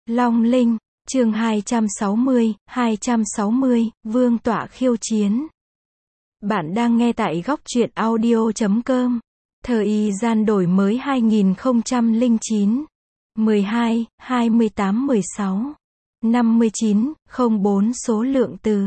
Long Linh, chương 260, Vương tọa khiêu chiến. Bạn đang nghe tại góc truyện audio.com. Thời gian đổi mới 2009, 12, 28, 16, 59, 04 số lượng từ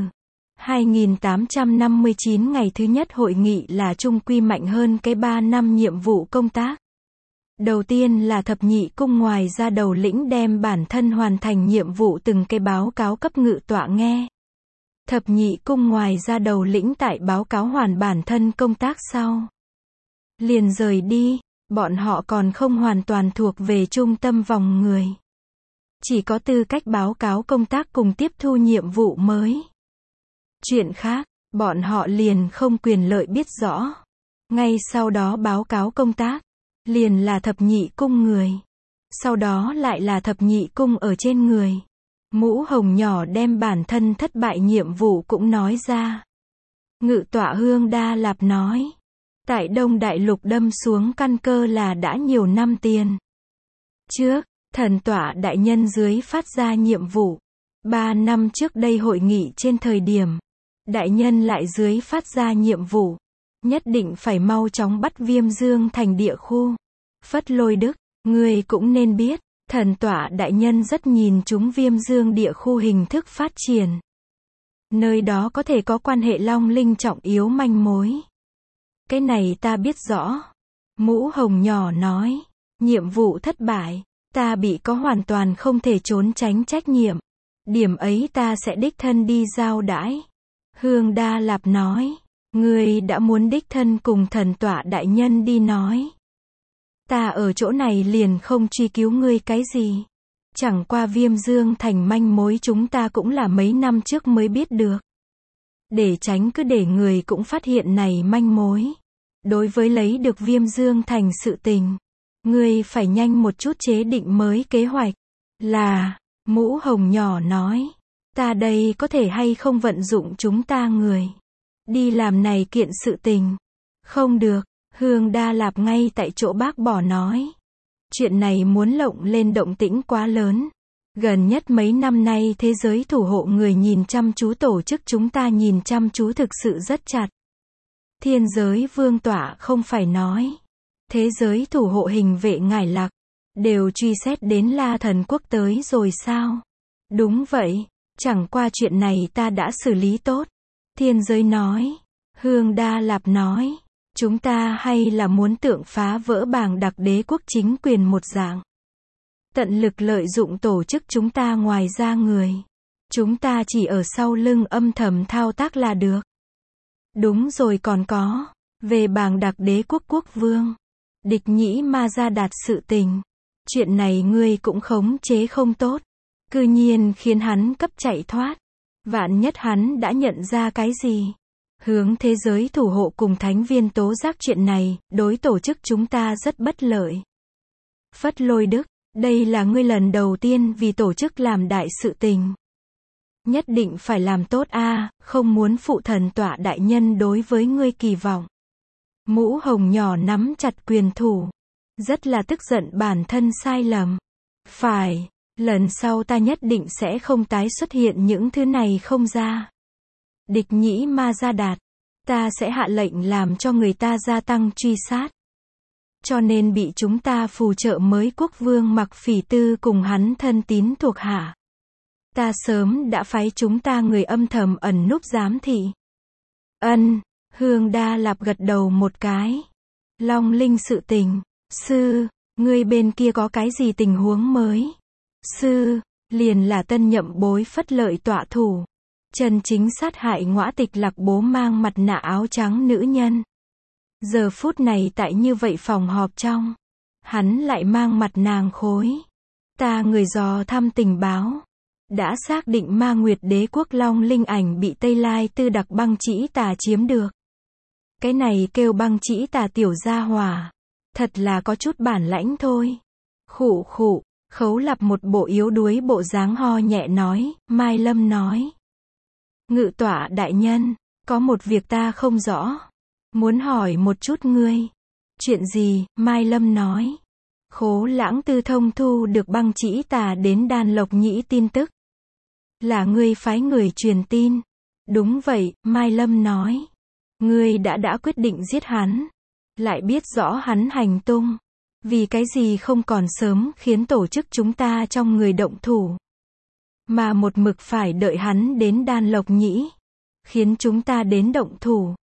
2859 ngày thứ nhất hội nghị là trung quy mạnh hơn cái 3 năm nhiệm vụ công tác. Đầu tiên là thập nhị cung ngoài ra đầu lĩnh đem bản thân hoàn thành nhiệm vụ từng cái báo cáo cấp ngự tọa nghe. Thập nhị cung ngoài ra đầu lĩnh tại báo cáo hoàn bản thân công tác sau liền rời đi, bọn họ còn không hoàn toàn thuộc về trung tâm vòng người. Chỉ có tư cách báo cáo công tác cùng tiếp thu nhiệm vụ mới. Chuyện khác, bọn họ liền không quyền lợi biết rõ. Ngay sau đó báo cáo công tác, liền là thập nhị cung người. Sau đó lại là thập nhị cung ở trên người. Mũ hồng nhỏ đem bản thân thất bại nhiệm vụ cũng nói ra. Ngự tọa Hương Đa Lạp nói. Tại Đông Đại Lục đâm xuống căn cơ là đã nhiều năm tiền. Trước, thần tọa đại nhân dưới phát ra nhiệm vụ. 3 năm trước đây hội nghị trên thời điểm. Đại nhân lại dưới phát ra nhiệm vụ. Nhất định phải mau chóng bắt Viêm Dương thành địa khu. Phất Lôi Đức, ngươi cũng nên biết, thần tọa đại nhân rất nhìn chúng Viêm Dương địa khu hình thức phát triển. Nơi đó có thể có quan hệ Long Linh trọng yếu manh mối. Cái này ta biết rõ. Mũ hồng nhỏ nói, nhiệm vụ thất bại, ta bị có hoàn toàn không thể trốn tránh trách nhiệm. Điểm ấy ta sẽ đích thân đi giao đãi. Hương Đa Lạp nói, ngươi đã muốn đích thân cùng thần tọa đại nhân đi nói. Ta ở chỗ này liền không truy cứu ngươi cái gì. Chẳng qua Viêm Dương thành manh mối chúng ta cũng là mấy năm trước mới biết được. Để tránh cứ để người cũng phát hiện này manh mối. Đối với lấy được Viêm Dương thành sự tình, ngươi phải nhanh một chút chế định mới kế hoạch. Là, mũ hồng nhỏ nói, ta đây có thể hay không vận dụng chúng ta người đi làm này kiện sự tình. Không được. Hương Đa Lạp ngay tại chỗ bác bỏ nói. Chuyện này muốn lộng lên động tĩnh quá lớn. Gần nhất mấy năm nay thế giới thủ hộ người nhìn chăm chú tổ chức chúng ta nhìn chăm chú thực sự rất chặt. Thiên giới vương tọa không phải nói. Thế giới thủ hộ hình vệ Ngải Lạc đều truy xét đến La Thần Quốc tới rồi sao? Đúng vậy, chẳng qua chuyện này ta đã xử lý tốt. Thiên giới nói. Hương Đa Lạp nói. Chúng ta hay là muốn tượng phá vỡ Bàng Đặc đế quốc chính quyền một dạng. Tận lực lợi dụng tổ chức chúng ta ngoài ra người. Chúng ta chỉ ở sau lưng âm thầm thao tác là được. Đúng rồi còn có. Về Bàng Đặc đế quốc quốc vương. Địch Nhĩ Ma Gia Đạt sự tình. Chuyện này ngươi cũng khống chế không tốt. Cư nhiên khiến hắn cấp chạy thoát. Vạn nhất hắn đã nhận ra cái gì. Hướng thế giới thủ hộ cùng thánh viên tố giác chuyện này, đối tổ chức chúng ta rất bất lợi. Phất Lôi Đức, đây là ngươi lần đầu tiên vì tổ chức làm đại sự tình. Nhất định phải làm tốt a, không muốn phụ thần tọa đại nhân đối với ngươi kỳ vọng. Mũ hồng nhỏ nắm chặt quyền thủ. Rất là tức giận bản thân sai lầm. Phải, lần sau ta nhất định sẽ không tái xuất hiện những thứ này không ra. Địch Nhĩ Ma Gia Đạt, ta sẽ hạ lệnh làm cho người ta gia tăng truy sát. Cho nên bị chúng ta phù trợ mới quốc vương Mặc Phỉ Tư cùng hắn thân tín thuộc hạ. Ta sớm đã phái chúng ta người âm thầm ẩn núp giám thị. Ân, Hương Đa Lạp gật đầu một cái. Long Linh sự tình, sư, ngươi bên kia có cái gì tình huống mới? Sư, liền là tân nhậm bối Phất Lợi tọa thủ. Chân chính sát hại Ngõa Tịch Lạc bố mang mặt nạ áo trắng nữ nhân. Giờ phút này tại như vậy phòng họp trong. Hắn lại mang mặt nàng khối. Ta người dò thăm tình báo. Đã xác định Ma Nguyệt đế quốc Long Linh ảnh bị Tây Lai Tư Đặc Băng Chỉ Tà chiếm được. Cái này kêu Băng Chỉ Tà tiểu gia hỏa. Thật là có chút bản lãnh thôi. Khụ khụ, Khấu Lạp một bộ yếu đuối bộ dáng ho nhẹ nói, Mai Lâm nói. Ngự tọa đại nhân, có một việc ta không rõ. Muốn hỏi một chút ngươi. Chuyện gì? Mai Lâm nói. Khố Lãng Tư thông thu được Băng Chỉ Tà đến Đan Lộc Nhĩ tin tức. Là ngươi phái người truyền tin. Đúng vậy, Mai Lâm nói. Ngươi đã quyết định giết hắn. Lại biết rõ hắn hành tung. Vì cái gì không còn sớm khiến tổ chức chúng ta trong người động thủ. Mà một mực phải đợi hắn đến Đan Lộc Nhĩ. Khiến chúng ta đến động thủ.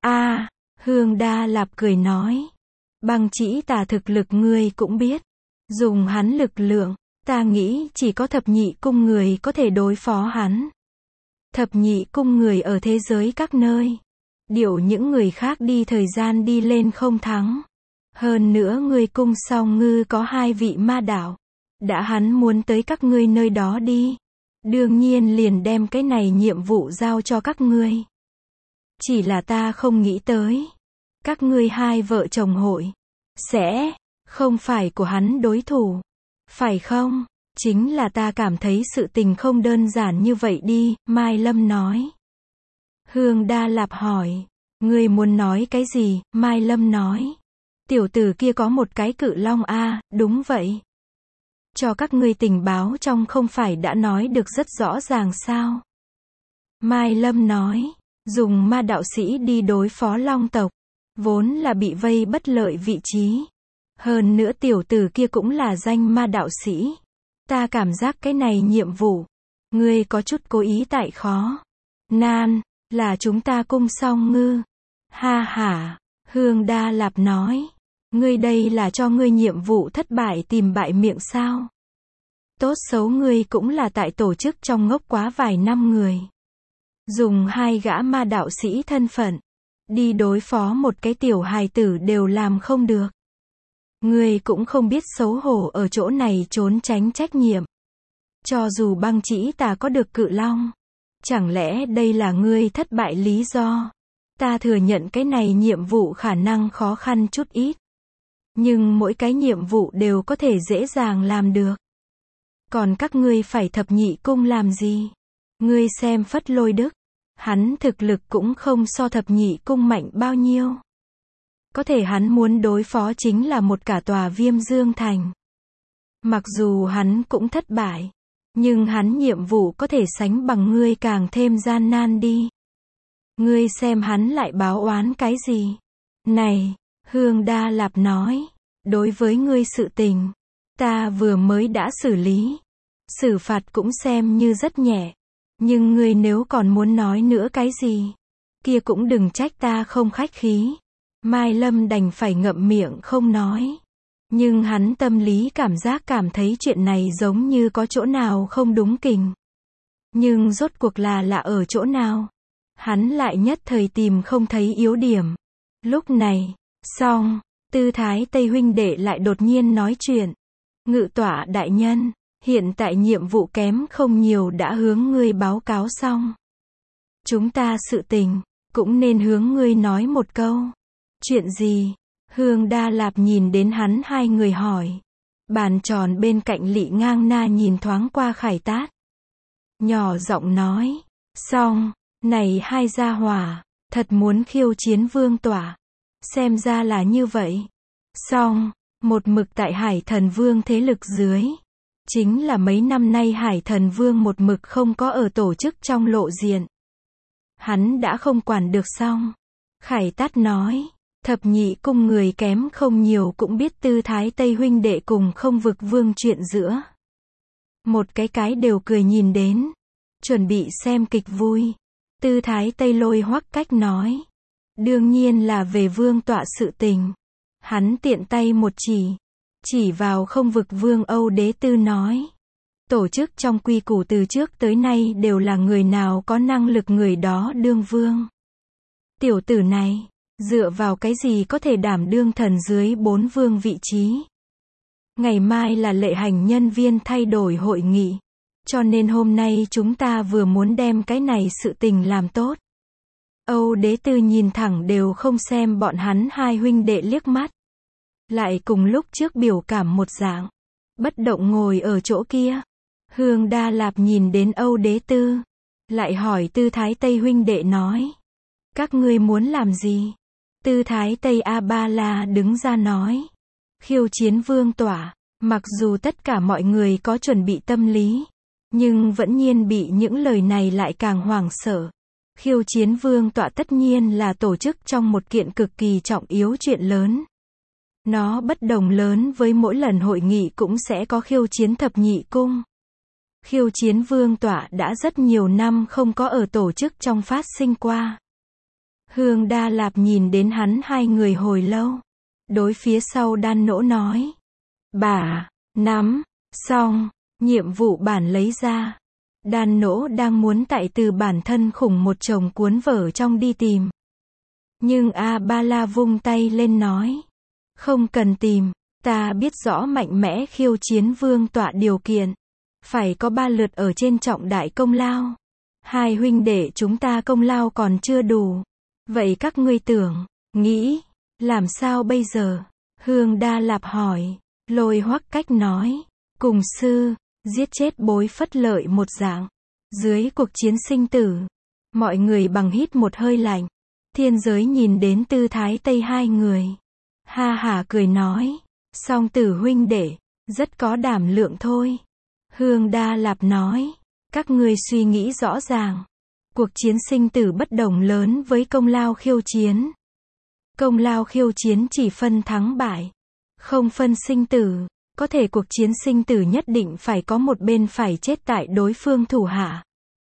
Hương Đa Lạp cười nói. Băng Chỉ Tà thực lực ngươi cũng biết. Dùng hắn lực lượng, ta nghĩ chỉ có thập nhị cung người có thể đối phó hắn. Thập nhị cung người ở thế giới các nơi. Điều những người khác đi thời gian đi lên không thắng. Hơn nữa người cung Song Ngư có 2 vị ma đạo. Đã hắn muốn tới các ngươi nơi đó đi. Đương nhiên liền đem cái này nhiệm vụ giao cho các ngươi. Chỉ là ta không nghĩ tới. Các ngươi 2 vợ chồng hội. Sẽ không phải của hắn đối thủ. Phải không? Chính là ta cảm thấy sự tình không đơn giản như vậy đi, Mai Lâm nói. Hương Đa Lạp hỏi. Ngươi muốn nói cái gì? Mai Lâm nói. Tiểu tử kia có một cái cự long đúng vậy. Cho các ngươi tình báo trong không phải đã nói được rất rõ ràng sao? Mai Lâm nói. Dùng ma đạo sĩ đi đối phó long tộc. Vốn là bị vây bất lợi vị trí. Hơn nữa tiểu tử kia cũng là danh ma đạo sĩ. Ta cảm giác cái này nhiệm vụ. Ngươi có chút cố ý tại khó. Nan, là chúng ta cung Song Ngư. Ha ha, Hương Đa Lạp nói. Ngươi đây là cho ngươi nhiệm vụ thất bại tìm bại miệng sao? Tốt xấu ngươi cũng là tại tổ chức trong ngốc quá vài năm người. Dùng 2 gã ma đạo sĩ thân phận. Đi đối phó một cái tiểu hài tử đều làm không được. Ngươi cũng không biết xấu hổ ở chỗ này trốn tránh trách nhiệm. Cho dù Băng Chỉ Tà có được cự long. Chẳng lẽ đây là ngươi thất bại lý do? Ta thừa nhận cái này nhiệm vụ khả năng khó khăn chút ít. Nhưng mỗi cái nhiệm vụ đều có thể dễ dàng làm được. Còn các ngươi phải thập nhị cung làm gì? Ngươi xem Phất Lôi Đức. Hắn thực lực cũng không so thập nhị cung mạnh bao nhiêu. Có thể hắn muốn đối phó chính là một cả tòa Viêm Dương Thành. Mặc dù hắn cũng thất bại. Nhưng hắn nhiệm vụ có thể sánh bằng ngươi càng thêm gian nan đi. Ngươi xem hắn lại báo oán cái gì? Này, Hương Đa Lạp nói. Đối với ngươi sự tình. Ta vừa mới đã xử lý. Xử phạt cũng xem như rất nhẹ. Nhưng ngươi nếu còn muốn nói nữa cái gì? Kia cũng đừng trách ta không khách khí. Mai Lâm đành phải ngậm miệng không nói. Nhưng hắn tâm lý cảm giác cảm thấy chuyện này giống như có chỗ nào không đúng kình. Nhưng rốt cuộc là ở chỗ nào? Hắn lại nhất thời tìm không thấy yếu điểm. Lúc này, xong, Tư Thái Tây huynh đệ lại đột nhiên nói chuyện. Ngự tọa đại nhân, hiện tại nhiệm vụ kém không nhiều đã hướng ngươi báo cáo xong. Chúng ta sự tình, cũng nên hướng ngươi nói một câu. Chuyện gì? Hương Đa Lạp nhìn đến hắn 2 người hỏi. Bàn tròn bên cạnh Lị Ngang Na nhìn thoáng qua Khải Tát. Nhỏ giọng nói. Xong, này 2 gia hỏa, thật muốn khiêu chiến vương tỏa. Xem ra là như vậy. Xong, một mực tại Hải Thần Vương thế lực dưới. Chính là mấy năm nay Hải Thần Vương một mực không có ở tổ chức trong lộ diện. Hắn đã không quản được xong. Khải Tát nói. Thập nhị cung người kém không nhiều cũng biết Tư Thái Tây huynh đệ cùng Không Vực Vương chuyện giữa. Một cái đều cười nhìn đến. Chuẩn bị xem kịch vui. Tư Thái Tây lôi hoắc cách nói. Đương nhiên là về vương tọa sự tình. Hắn tiện tay một chỉ vào Không Vực Vương Âu Đế Tư nói. Tổ chức trong quy củ từ trước tới nay đều là người nào có năng lực người đó đương vương. Tiểu tử này, dựa vào cái gì có thể đảm đương thần dưới 4 vương vị trí. Ngày mai là lệ hành nhân viên thay đổi hội nghị. Cho nên hôm nay chúng ta vừa muốn đem cái này sự tình làm tốt. Âu Đế Tư nhìn thẳng đều không xem bọn hắn 2 huynh đệ liếc mắt. Lại cùng lúc trước biểu cảm một dạng. Bất động ngồi ở chỗ kia. Hương Đa Lạp nhìn đến Âu Đế Tư. Lại hỏi Tư Thái Tây huynh đệ nói. Các ngươi muốn làm gì? Tư Thái Tây A-ba-la đứng ra nói. Khiêu chiến vương tọa, mặc dù tất cả mọi người có chuẩn bị tâm lý, nhưng vẫn nhiên bị những lời này lại càng hoảng sợ. Khiêu chiến vương tọa tất nhiên là tổ chức trong một kiện cực kỳ trọng yếu chuyện lớn. Nó bất đồng lớn với mỗi lần hội nghị cũng sẽ có khiêu chiến thập nhị cung. Khiêu chiến vương tọa đã rất nhiều năm không có ở tổ chức trong phát sinh qua. Hương Đa Lạp nhìn đến hắn hai người hồi lâu. Đối phía sau Đan Nỗ nói. Bà, nắm, xong, nhiệm vụ bản lấy ra. Đan Nỗ đang muốn tại từ bản thân khủng một chồng cuốn vở trong đi tìm. Nhưng A-ba-la vung tay lên nói. Không cần tìm, ta biết rõ mạnh mẽ khiêu chiến vương tọa điều kiện. Phải có 3 lượt ở trên trọng đại công lao. 2 huynh đệ chúng ta công lao còn chưa đủ. Vậy các ngươi tưởng, nghĩ, làm sao bây giờ? Hương Đa Lạp hỏi. Lôi Hoắc Cách nói. Cùng sư, giết chết Bối Phất Lợi một dạng. Dưới cuộc chiến sinh tử, mọi người bằng hít một hơi lạnh. Thiên giới nhìn đến tư thái Tây hai người. Ha hả cười nói. Song tử huynh đệ, rất có đảm lượng thôi. Hương Đa Lạp nói. Các ngươi suy nghĩ rõ ràng. Cuộc chiến sinh tử bất đồng lớn với công lao khiêu chiến. Công lao khiêu chiến chỉ phân thắng bại, không phân sinh tử. Có thể cuộc chiến sinh tử nhất định phải có một bên phải chết tại đối phương thủ hạ.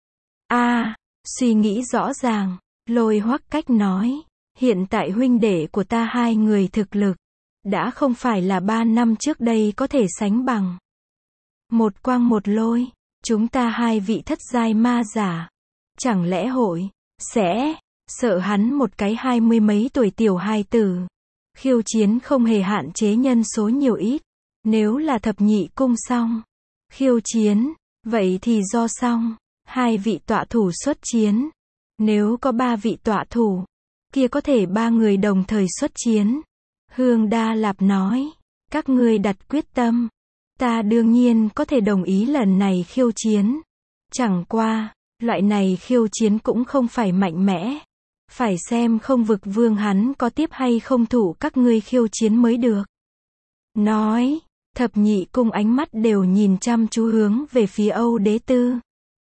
Suy nghĩ rõ ràng. Lôi Hoắc Cách nói. Hiện tại huynh đệ của ta hai người thực lực đã không phải là 3 năm trước đây có thể sánh bằng. Một quang một lôi, chúng ta hai vị thất giai ma giả. Chẳng lẽ hội sẽ sợ hắn một cái 20 mấy tuổi tiểu hài tử. Khiêu chiến không hề hạn chế nhân số nhiều ít. Nếu là thập nhị cung xong khiêu chiến, vậy thì do xong 2 vị tọa thủ xuất chiến. Nếu có 3 vị tọa thủ, kia có thể 3 người đồng thời xuất chiến. Hương Đa Lạp nói. Các ngươi đặt quyết tâm. Ta đương nhiên có thể đồng ý lần này khiêu chiến. Chẳng qua, loại này khiêu chiến cũng không phải mạnh mẽ. Phải xem không vực vương hắn có tiếp hay không thủ các ngươi khiêu chiến mới được. Nói, thập nhị cung ánh mắt đều nhìn chăm chú hướng về phía Âu Đế Tư.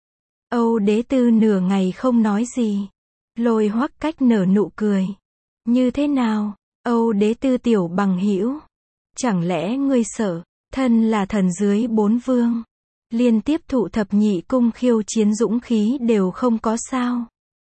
Âu Đế Tư nửa ngày không nói gì. Lôi Hoắc Cách nở nụ cười. Như thế nào, Âu Đế Tư tiểu bằng hữu? Chẳng lẽ ngươi sợ, thân là thần dưới 4 vương, liên tiếp thụ thập nhị cung khiêu chiến dũng khí đều không có sao?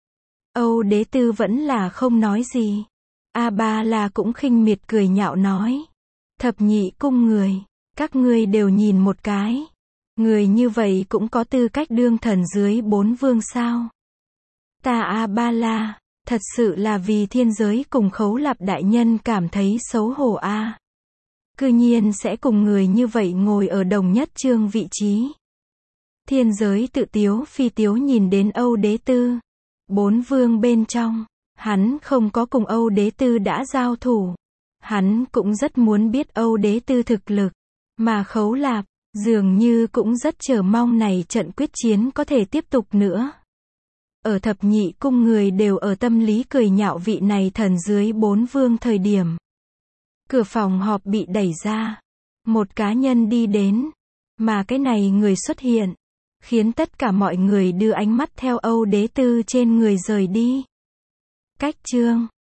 Âu Đế Tư vẫn là không nói gì. A-ba-la cũng khinh miệt cười nhạo nói. Thập nhị cung người, các ngươi đều nhìn một cái. Người như vậy cũng có tư cách đương thần dưới 4 vương sao? Ta A-ba-la, thật sự là vì thiên giới cùng Khấu Lạp đại nhân cảm thấy xấu hổ a. Cư nhiên sẽ cùng người như vậy ngồi ở đồng nhất chương vị trí. Thiên giới tự tiếu phi tiếu nhìn đến Âu Đế Tư. 4 vương bên trong, hắn không có cùng Âu Đế Tư đã giao thủ. Hắn cũng rất muốn biết Âu Đế Tư thực lực. Mà Khấu Lạp, dường như cũng rất chờ mong này trận quyết chiến có thể tiếp tục nữa. Ở thập nhị cung người đều ở tâm lý cười nhạo vị này thần dưới 4 vương thời điểm. Cửa phòng họp bị đẩy ra. Một cá nhân đi đến. Mà cái này người xuất hiện, khiến tất cả mọi người đưa ánh mắt theo Âu Đế Tư trên người rời đi. Cách chương